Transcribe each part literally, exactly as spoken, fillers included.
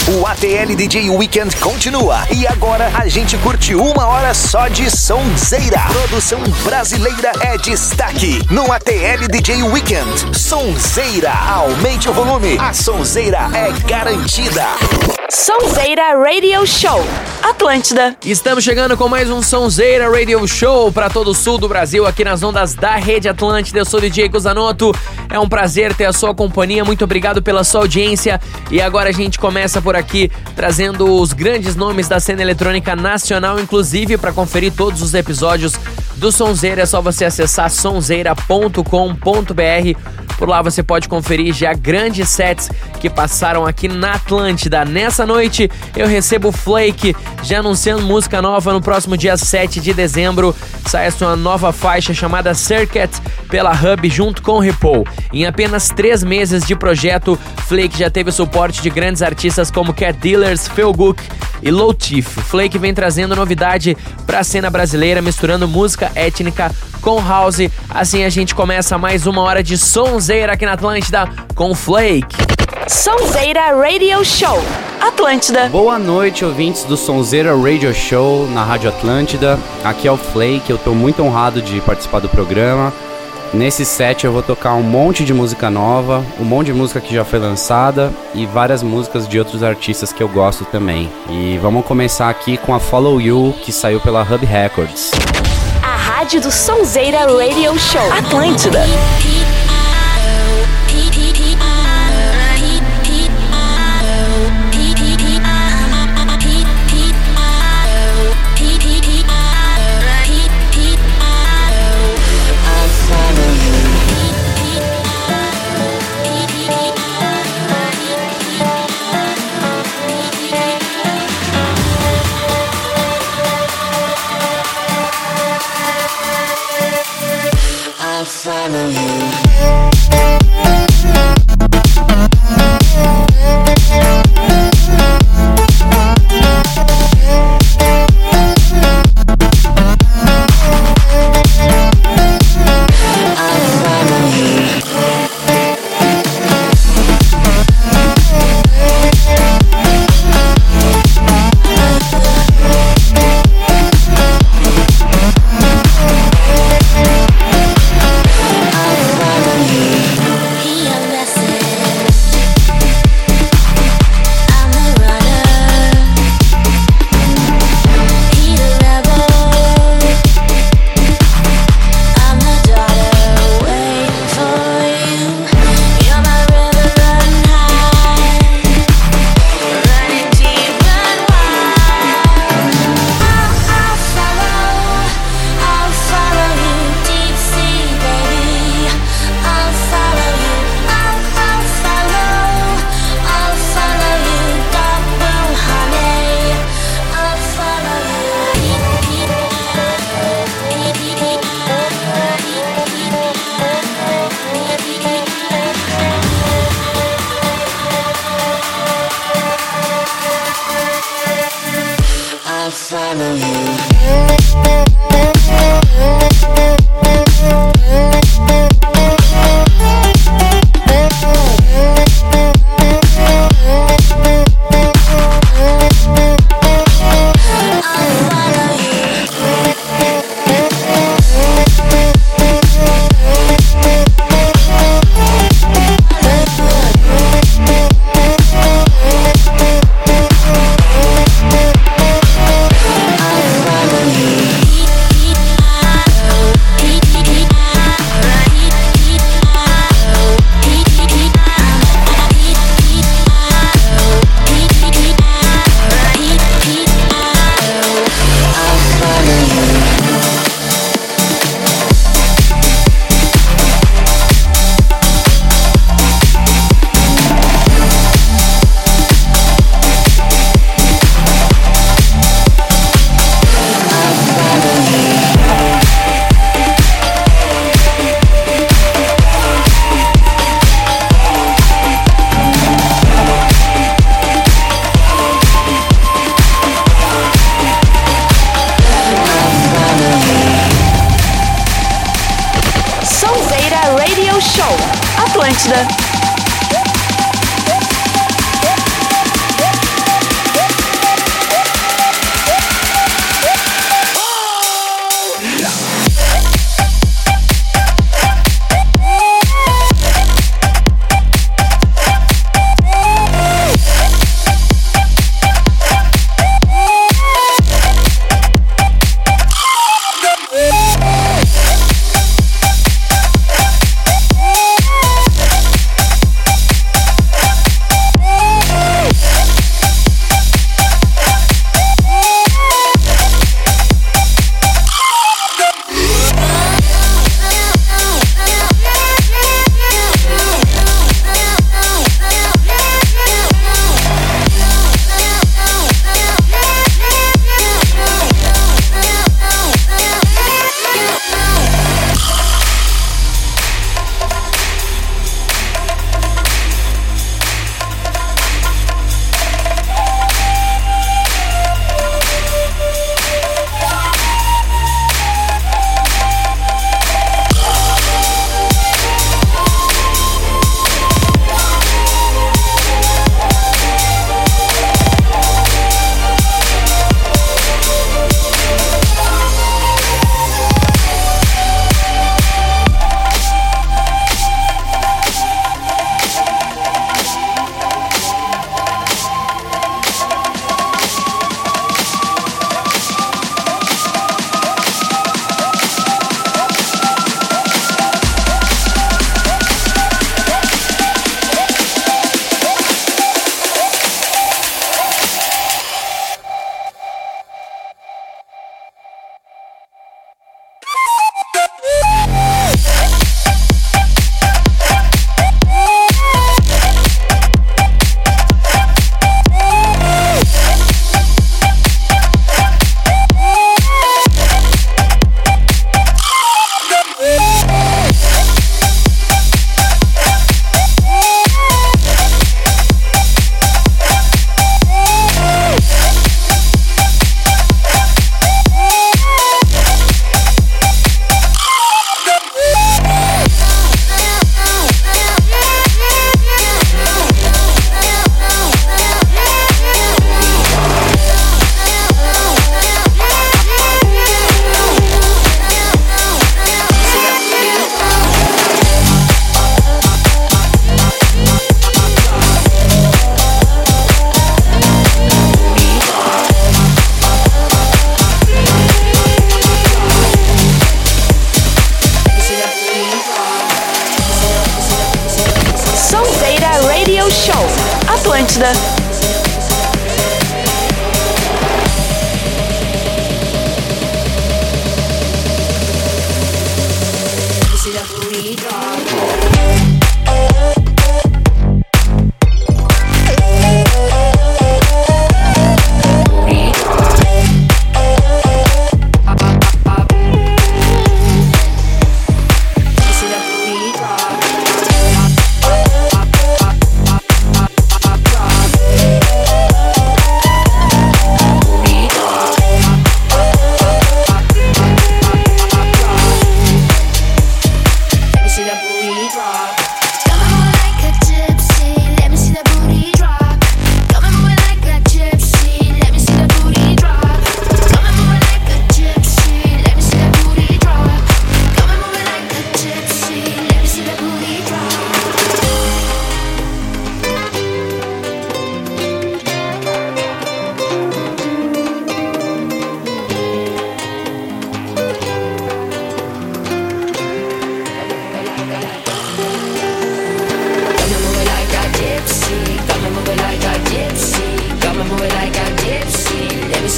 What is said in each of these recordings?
O A T L D J Weekend continua e agora a gente curte uma hora só de sonzeira. Produção brasileira é destaque no A T L D J Weekend. Sonzeira, aumente o volume, a sonzeira é garantida. Sonzeira Radio Show, Atlântida. Estamos chegando com mais um Sonzeira Radio Show para todo o sul do Brasil, aqui nas ondas da Rede Atlântida. Eu sou o D J Cusanoto, é um prazer ter a sua companhia, muito obrigado pela sua audiência. E agora a gente começa por aqui trazendo os grandes nomes da cena eletrônica nacional, inclusive para conferir todos os episódios do Sonzeira é só você acessar sonzeira ponto com ponto b r. Por lá você pode conferir já grandes sets que passaram aqui na Atlântida. Nessa noite eu recebo o Flake, já anunciando música nova no próximo dia sete de dezembro. Sai a sua nova faixa chamada Circuit pela Hub junto com o Repo. Em apenas três meses de projeto, Flake já teve o suporte de grandes artistas como Cat Dealers, Phil Gook e Low Tiff. Flake vem trazendo novidade pra cena brasileira, misturando música étnica com house. Assim a gente começa mais uma hora de sonzeira aqui na Atlântida com Flake. Sonzeira Radio Show, Atlântida. Boa noite, ouvintes do Sonzeira Radio Show na Rádio Atlântida. Aqui é o Flake, eu tô muito honrado de participar do programa. Nesse set eu vou tocar um monte de música nova, um monte de música que já foi lançada e várias músicas de outros artistas que eu gosto também. E vamos começar aqui com a Follow You, que saiu pela Hub Records. A rádio do Sonzeira Radio Show, Atlântida. Follow you. Atlântida.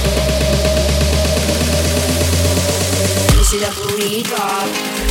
See that booty drop.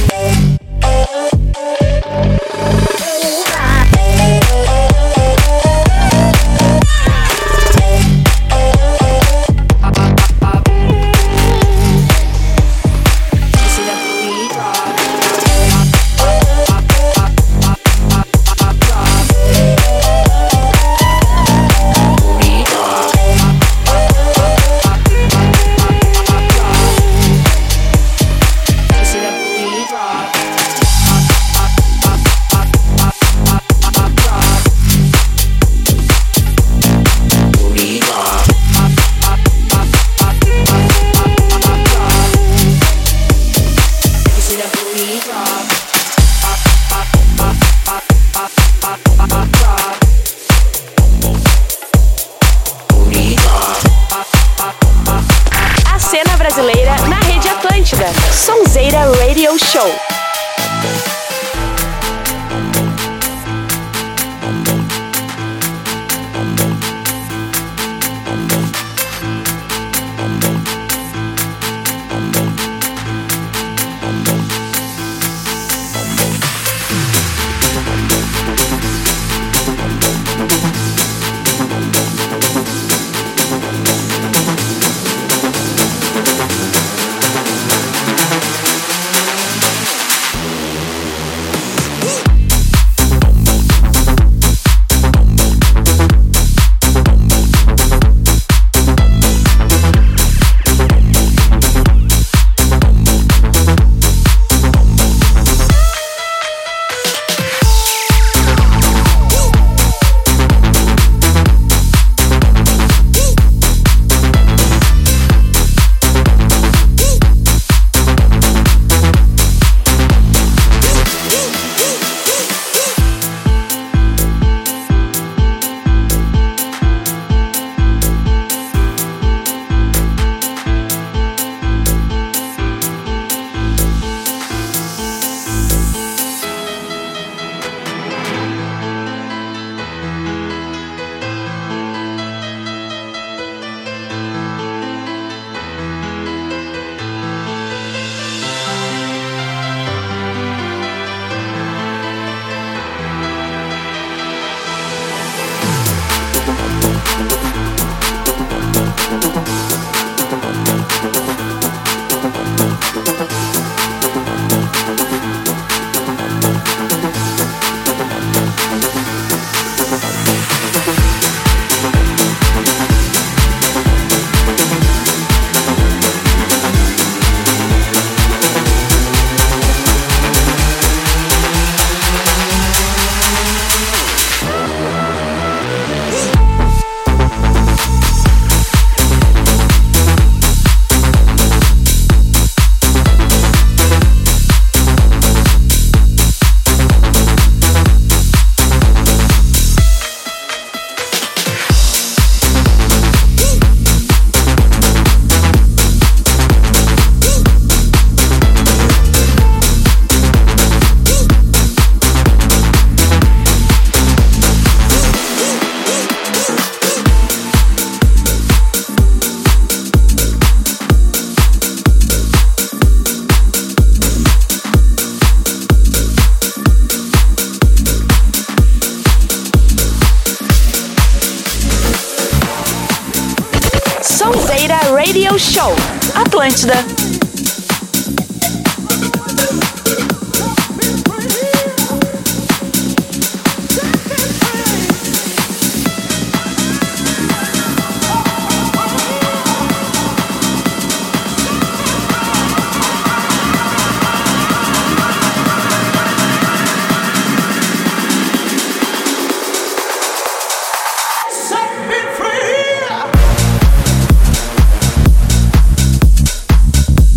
Sonzeira Radio Show. Radio Show, Atlântida. Free.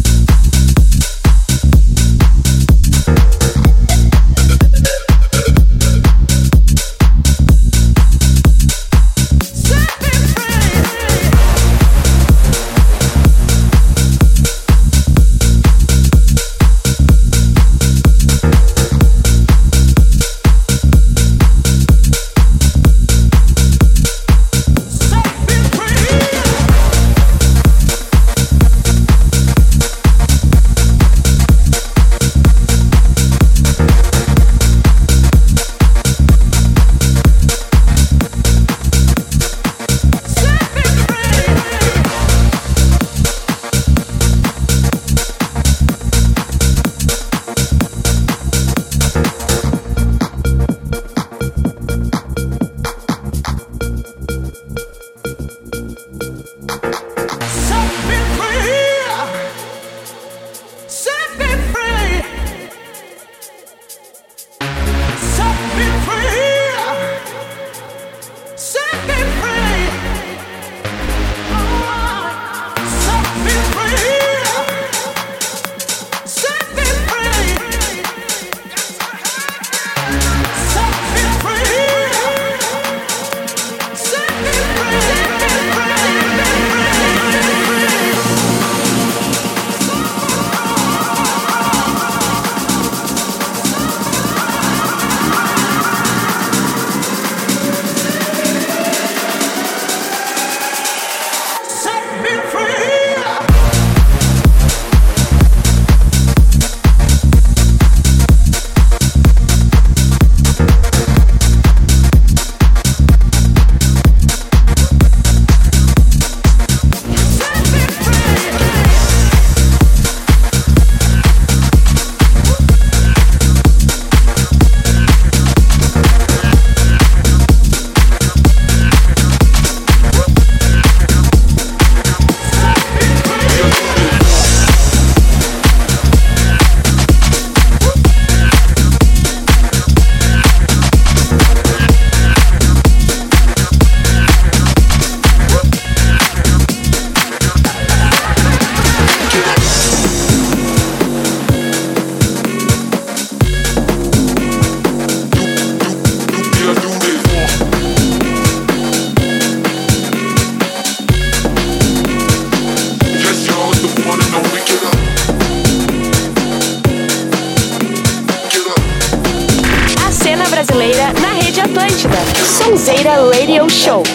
brasileira na Rede Atlântida. Sonzeira Radio Show.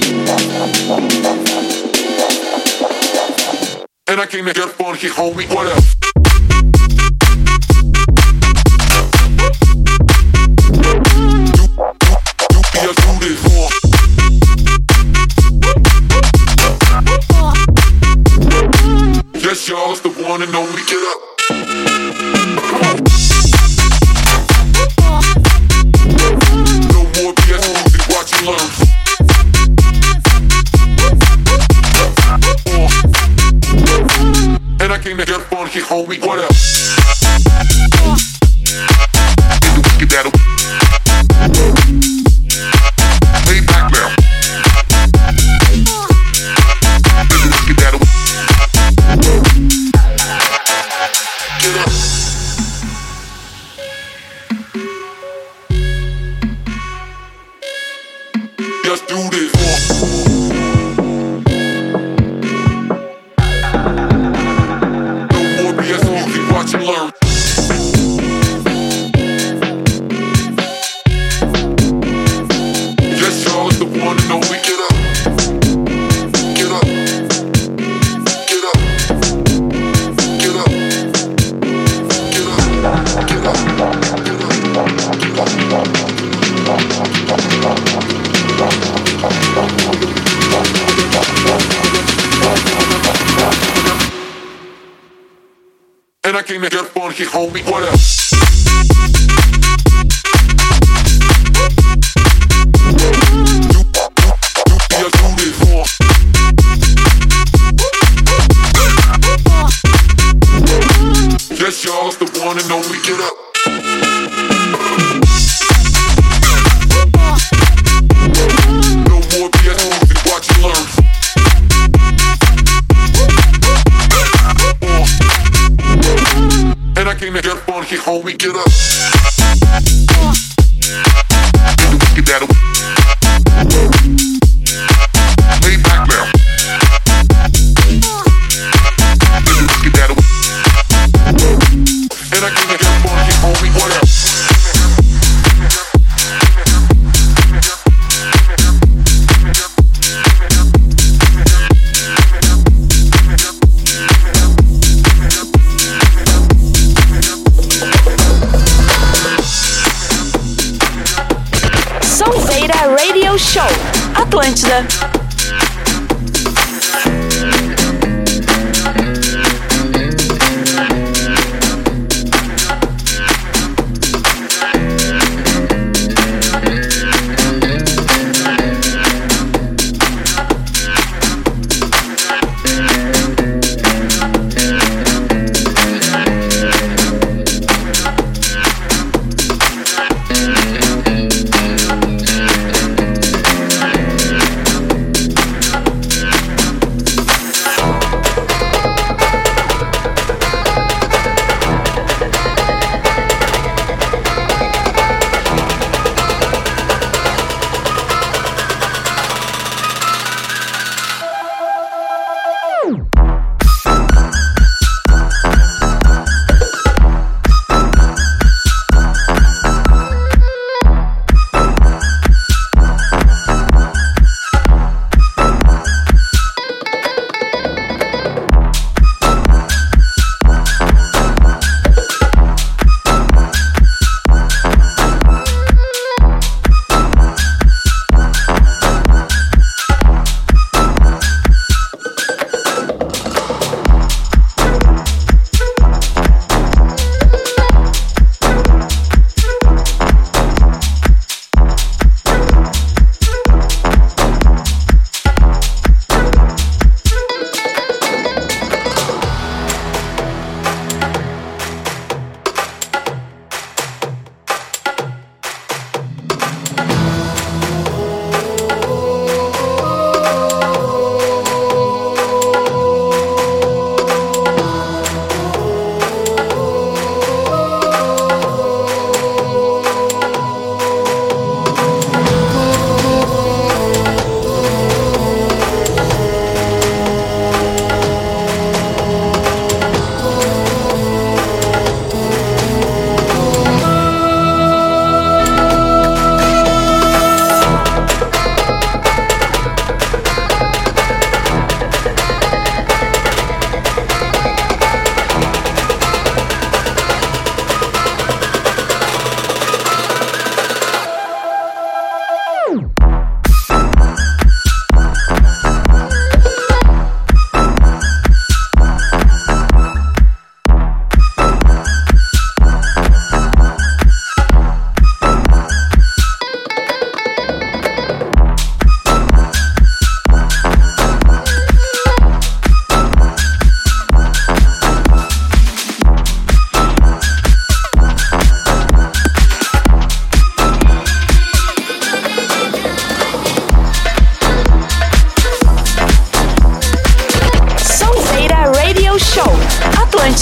And I came to get funky, homie, what up? Yes, y'all, it's the one and only, get up. No more B S music, watch and learn. And I came to get funky, homie, what up? Get that lay back now. Get that get up. Just do this. No more B S music, watch and learn. Yes, y'all, it's the one and only, get up. Get up. Get up. Get up. Get up. Get up. Get up. And I came to get funky, homie, what up? Yes, y'all, it's the one and only, get up. No more B S music, watch and learn. And I came to get funky, homie, get up. Get that lay back now. Get that and I came to get funky, homie, what up? Sonzeira Radio Show. Atlântida.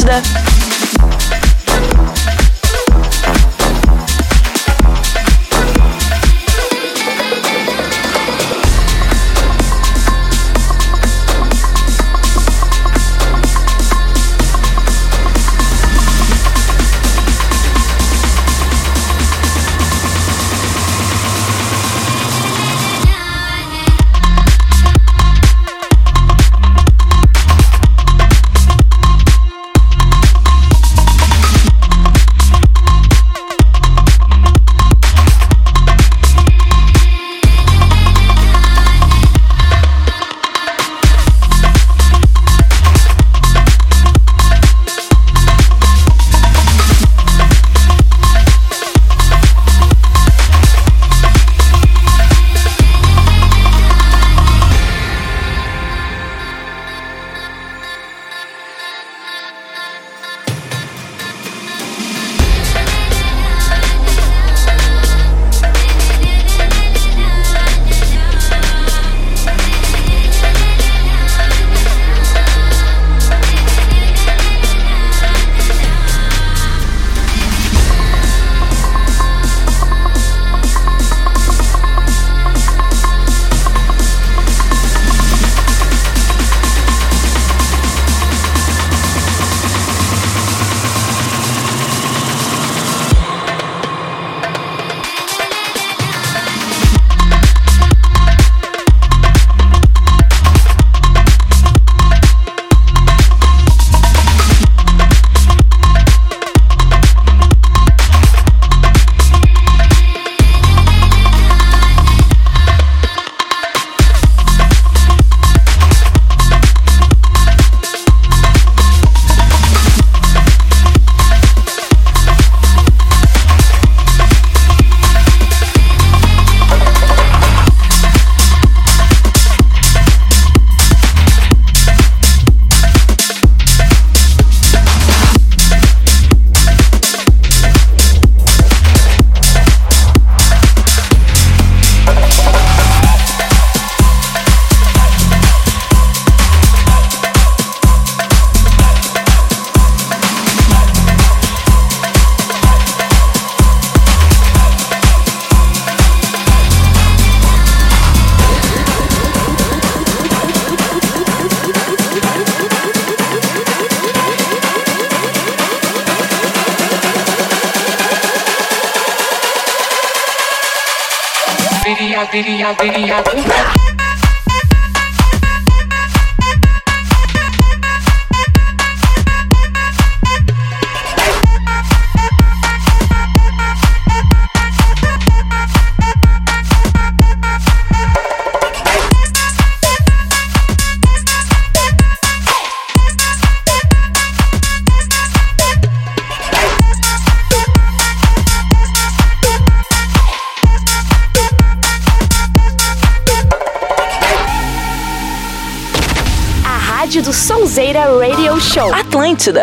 Atlântida. Video, video, video. Rádio do Sonzeira Radio Show. Atlântida.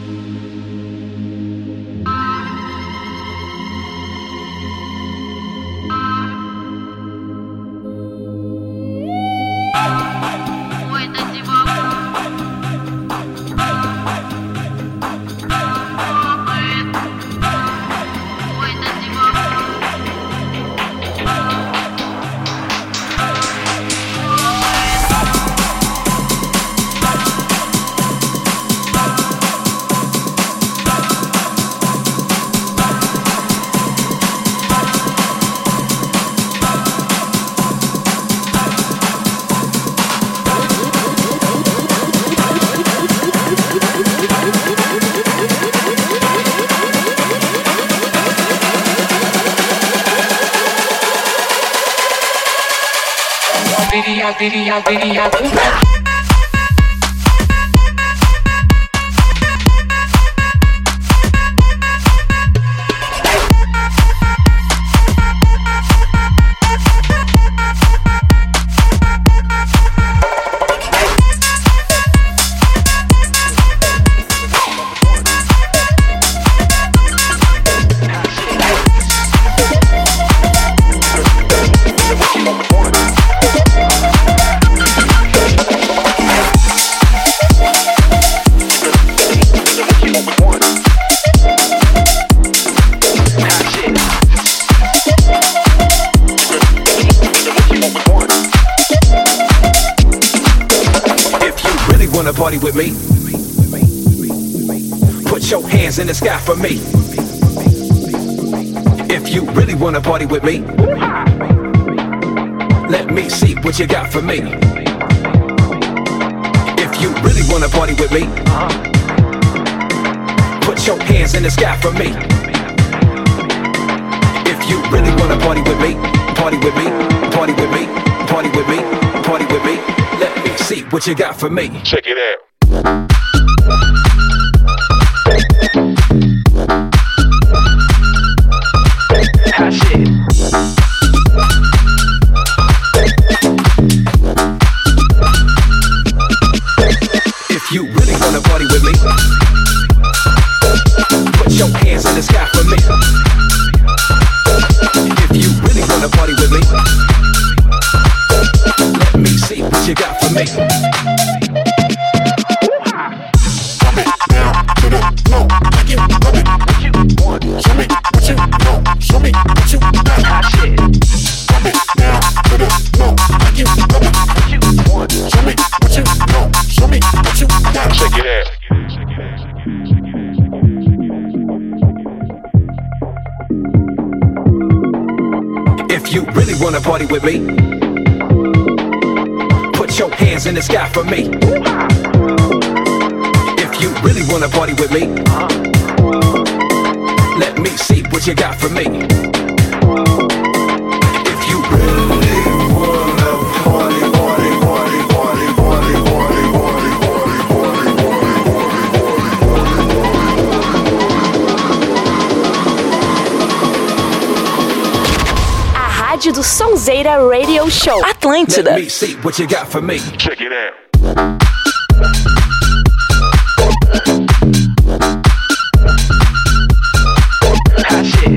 Video, video, video, video. party with me? Put your hands in the sky for me. If you really wanna party with me, let me see what you got for me. If you really wanna party with me, put your hands in the sky for me. If you really wanna party with me, party with me, party with me, party with me, party with me, let me see what you got for me. Check it out. Hot shit. If you really wanna party with me, put your hands in the sky for me. If you really wanna party with me, let me see what you got for me. Drop it down to the floor, like you love it. What you want? Show me what you know. Show me what you got. Hot shit. Drop it down to the floor, like you love it. What you want? Show me what you know. Show me what you got. Check it out. If you really wanna party with me, put your hands in the sky for me. If you really wanna party with me, let me see what you got for me. If you really wanna party, party, party, party, party, party, party, party, A Rádio do Sonzeira Radio Show. Atlântida. let me see what you got for me. Check it out. Hot shit.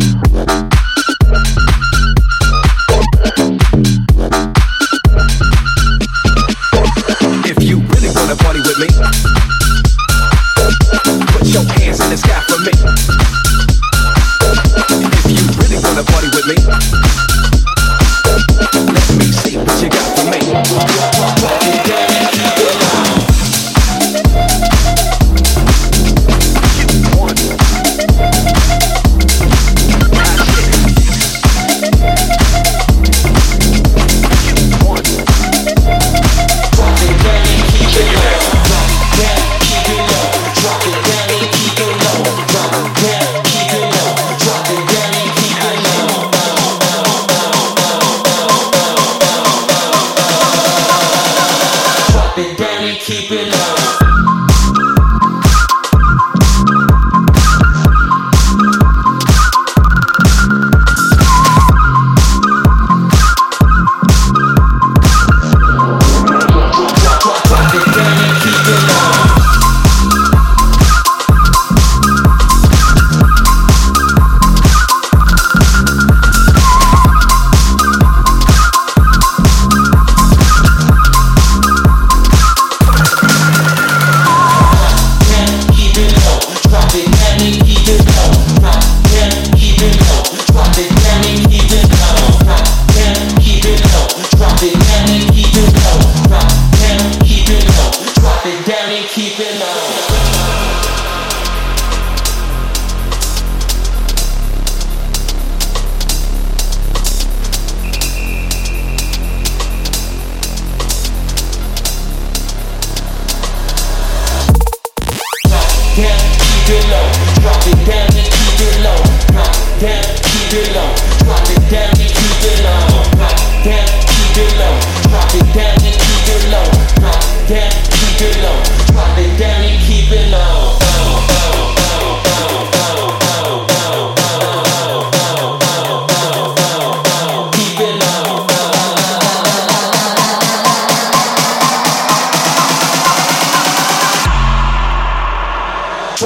If you really wanna party with me, put your hands in the sky for me. If you really wanna party with me, let me see what you got for me.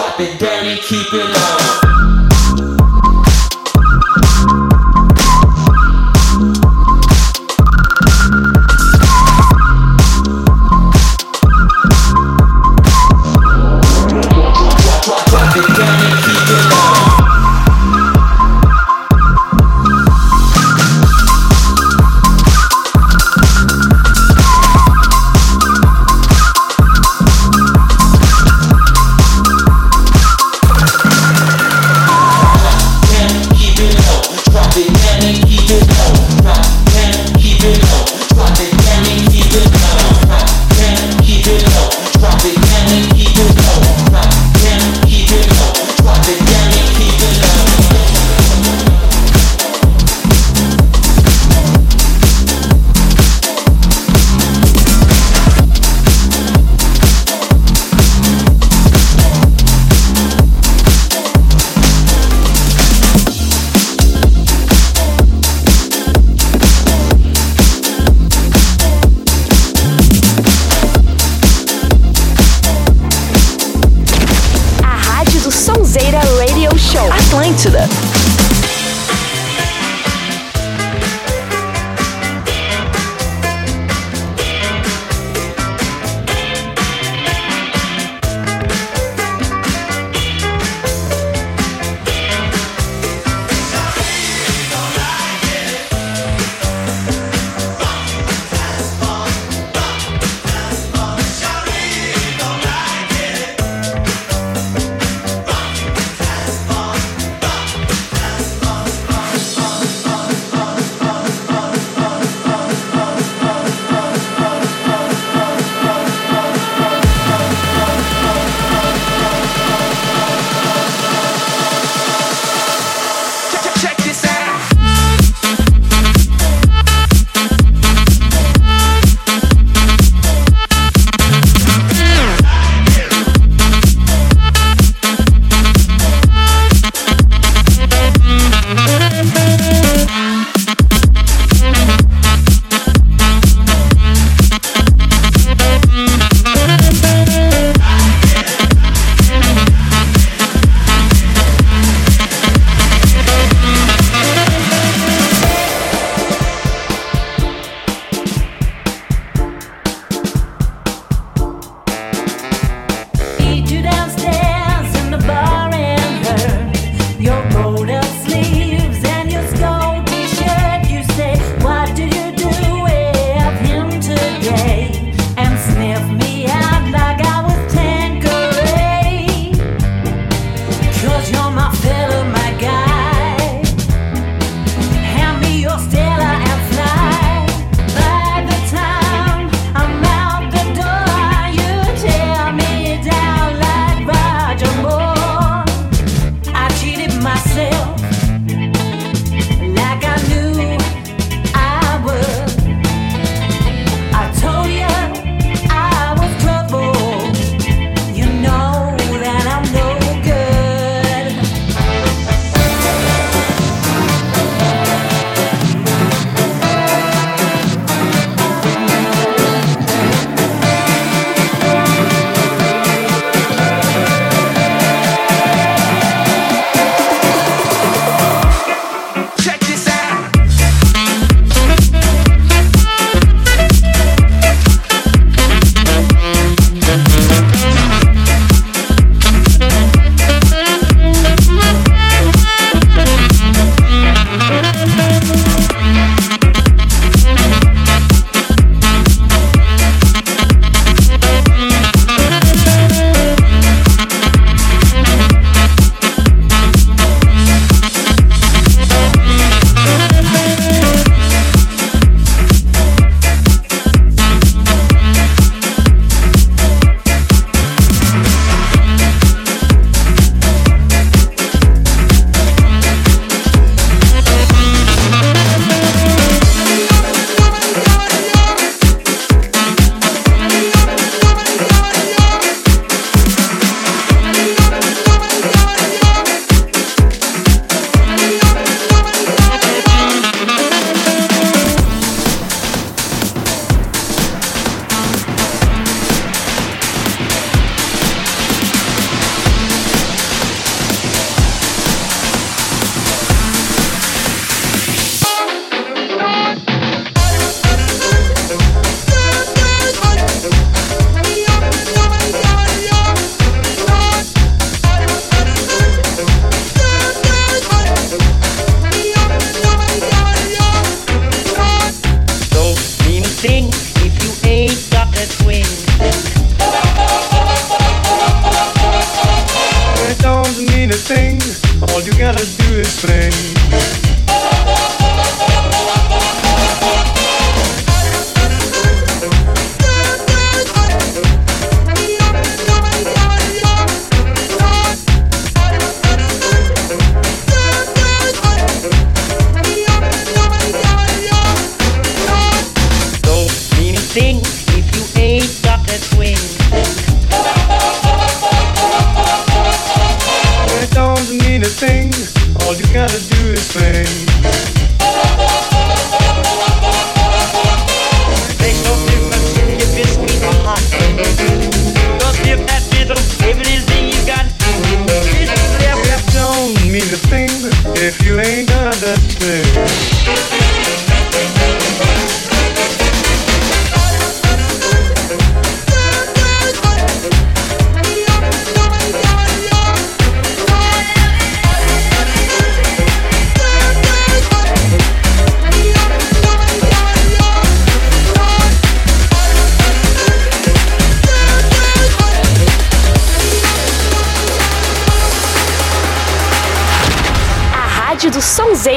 keep it low.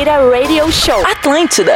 Sonzeira Radio Show. Atlântida.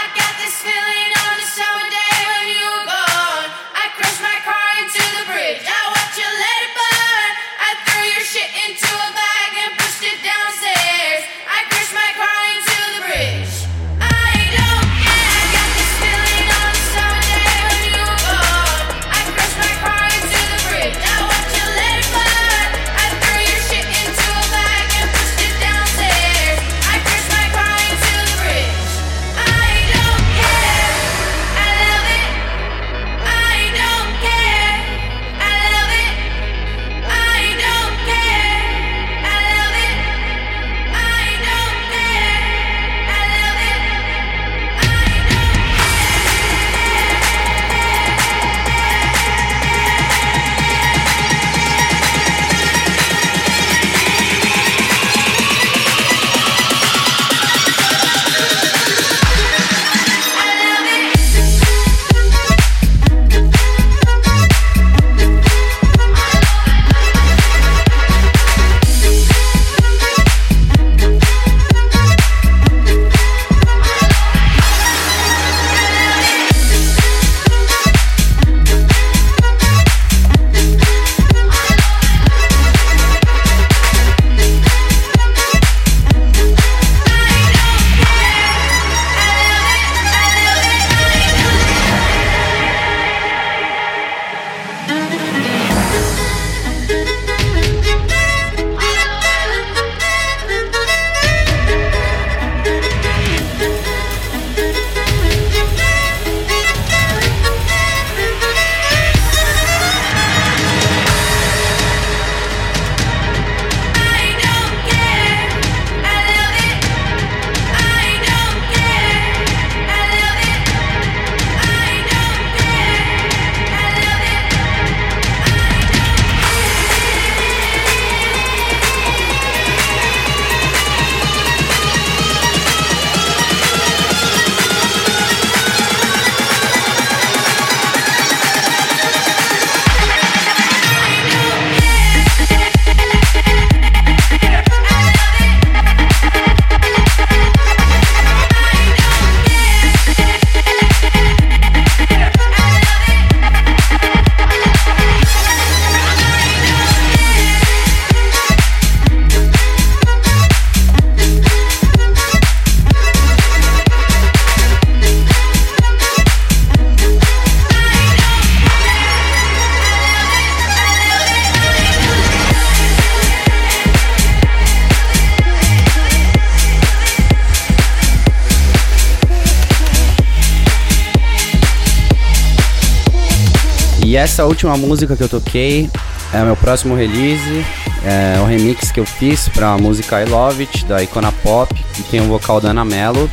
E essa última música que eu toquei é meu próximo release, é o remix que eu fiz pra música I Love It, da Icona Pop, que tem o vocal da Ana Mello.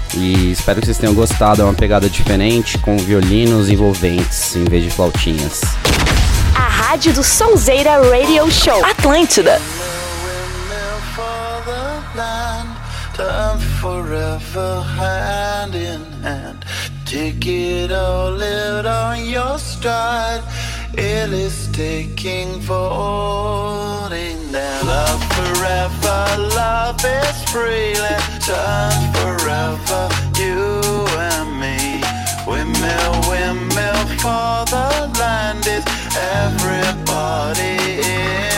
E espero que vocês tenham gostado, é uma pegada diferente, com violinos envolventes em vez de flautinhas. A rádio do Sonzeira Radio Show. Atlântida. Forever hand in hand, take it all, live on your stride. It is taking voting down. Love forever, love is free. Let's turn forever, you and me. Windmill, windmill for the land is everybody in.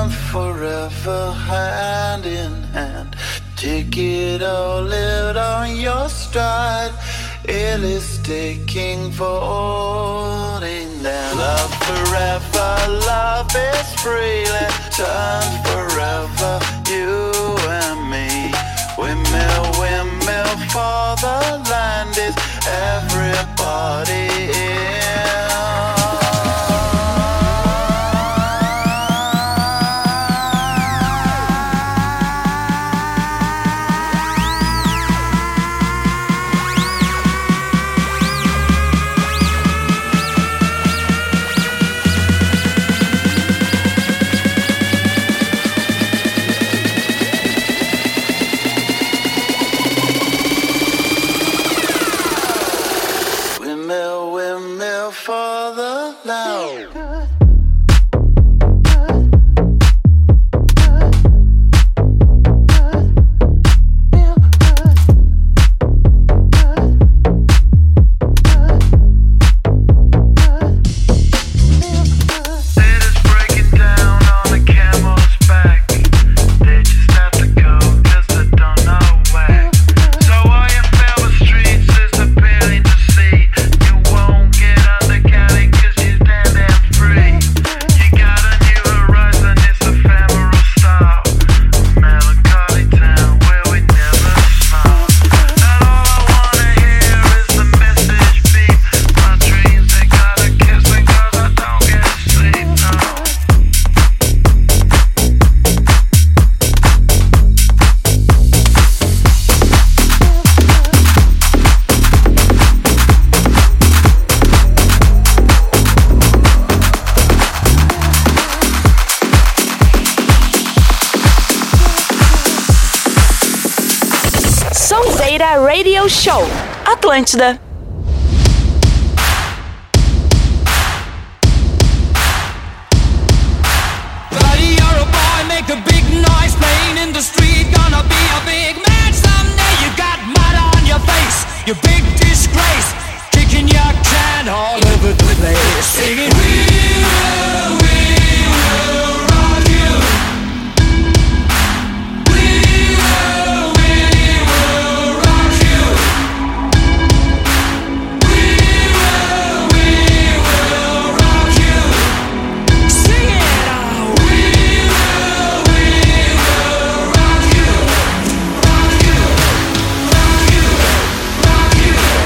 turn forever hand in hand. Take it all, live on your stride. It is taking falling down. Love forever, love is free. Let's turn forever, you and me. Windmill, windmill for the land is everybody in. Radio Show, Atlântida. Buddy, you're a boy, make a big noise playing in the street. Gonna be a big man someday. You got mud on your face, you big disgrace. Kicking your can all over the place. Singing, we will, we will rock you. We will, we will rock you. We will, we will rock you. Sing it out. We will, we will rock you. Rock you, rock you, rock you.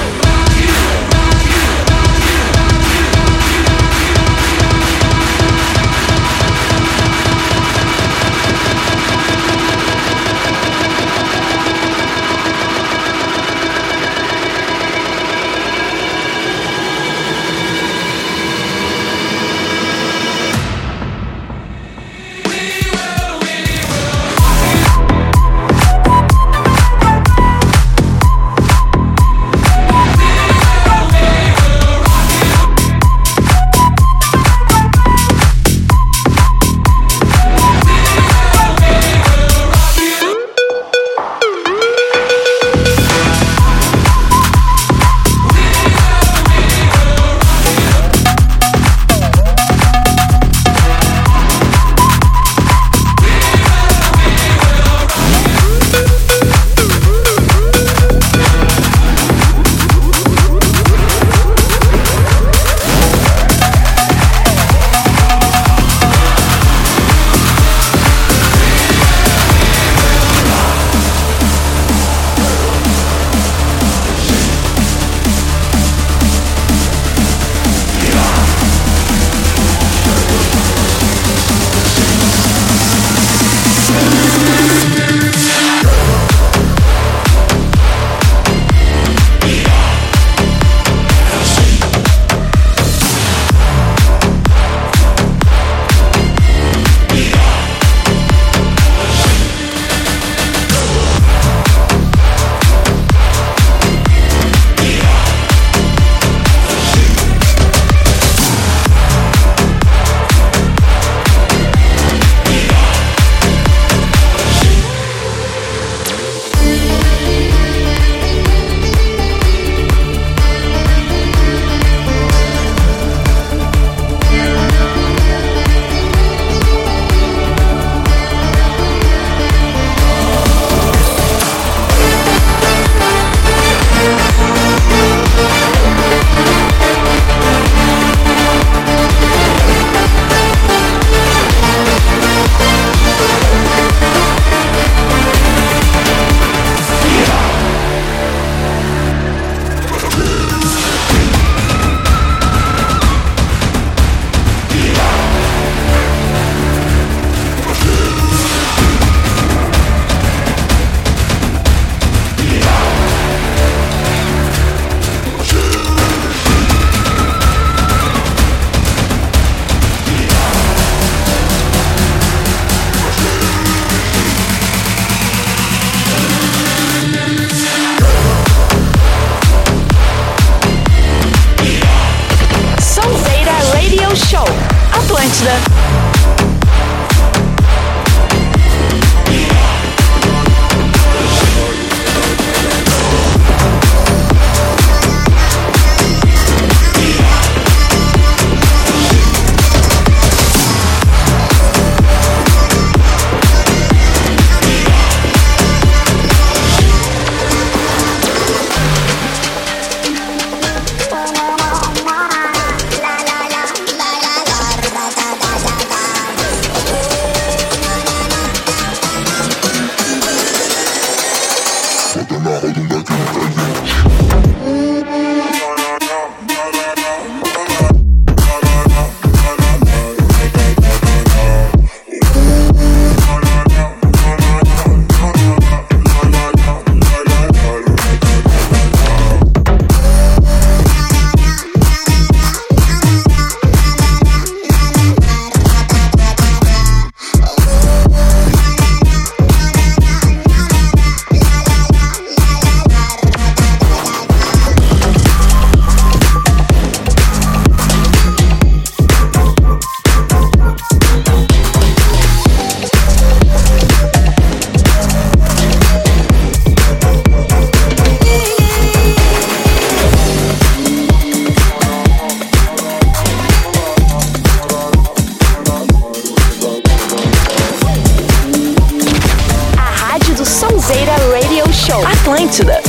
Sonzeira Radio Show. Atlântida.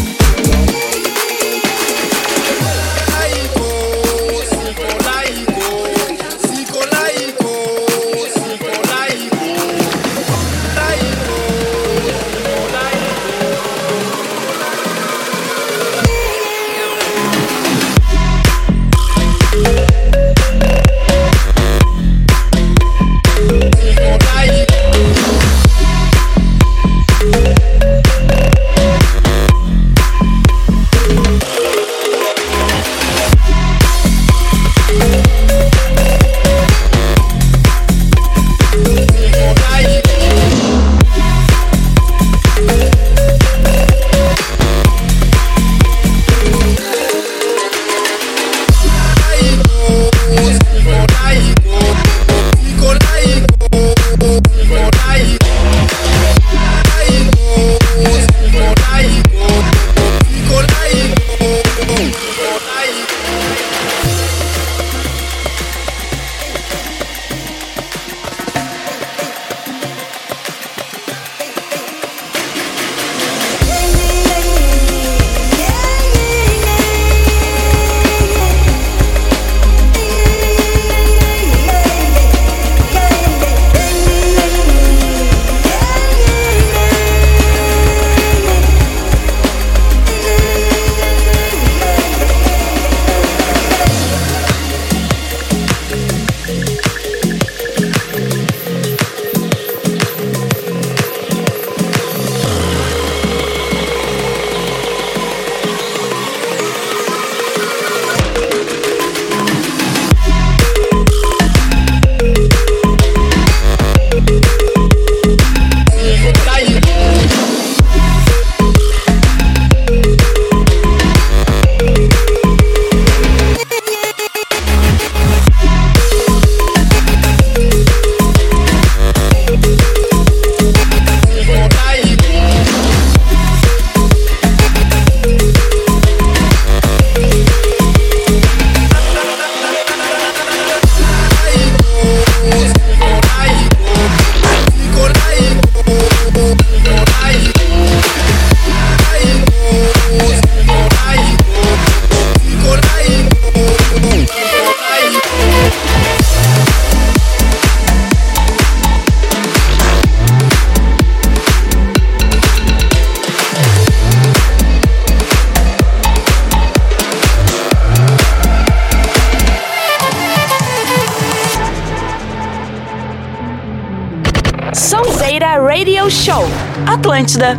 Sonzeira Radio Show. Atlântida.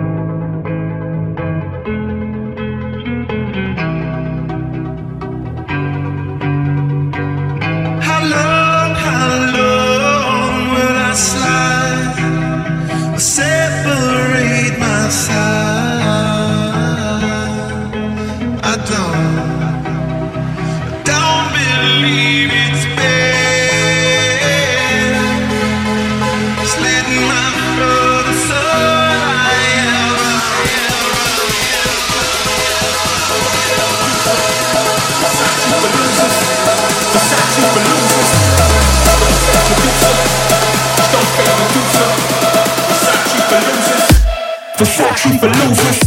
How long, how long will I slide or separate my side? I don't, I don't believe it's bad. Slitting my throat, it's all I am. Versace for losers. Don't fail to do so. Versace for losers. Versace for losers.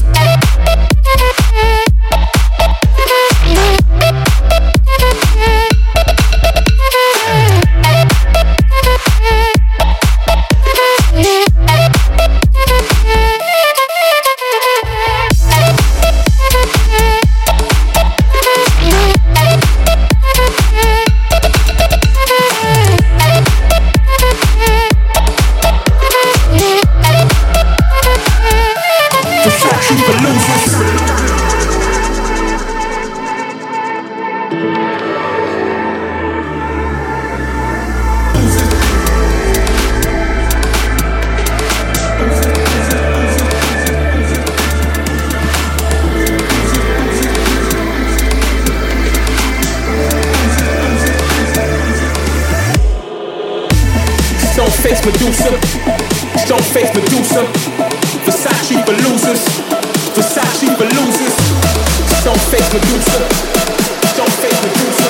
Face Medusa, stone face Medusa, Versace for losers, Versace for losers, stone face Medusa, stone face Medusa,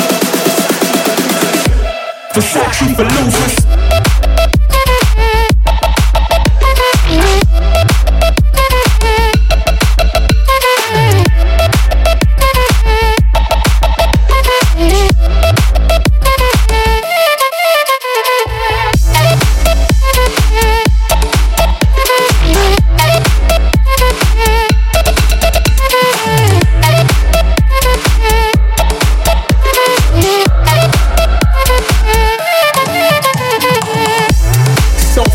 Versace for losers.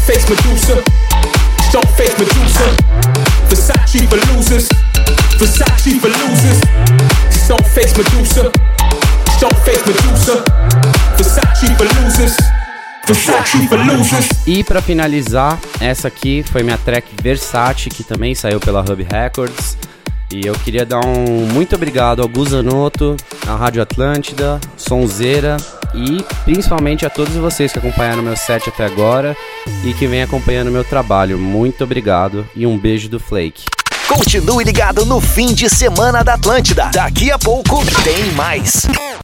face Medusa. Don't face Medusa. Versace for losers. Versace for losers. Don't face Medusa. Don't face Medusa. Versace for losers. Versace for losers. E pra finalizar, essa aqui foi minha track Versace, que também saiu pela Hub Records. E eu queria dar um muito obrigado ao Guzanoto, à Rádio Atlântida, Sonzeira e principalmente a todos vocês que acompanharam meu set até agora e que vem acompanhando meu trabalho. Muito obrigado e um beijo do Flake. Continue ligado no fim de semana da Atlântida. Daqui a pouco tem mais.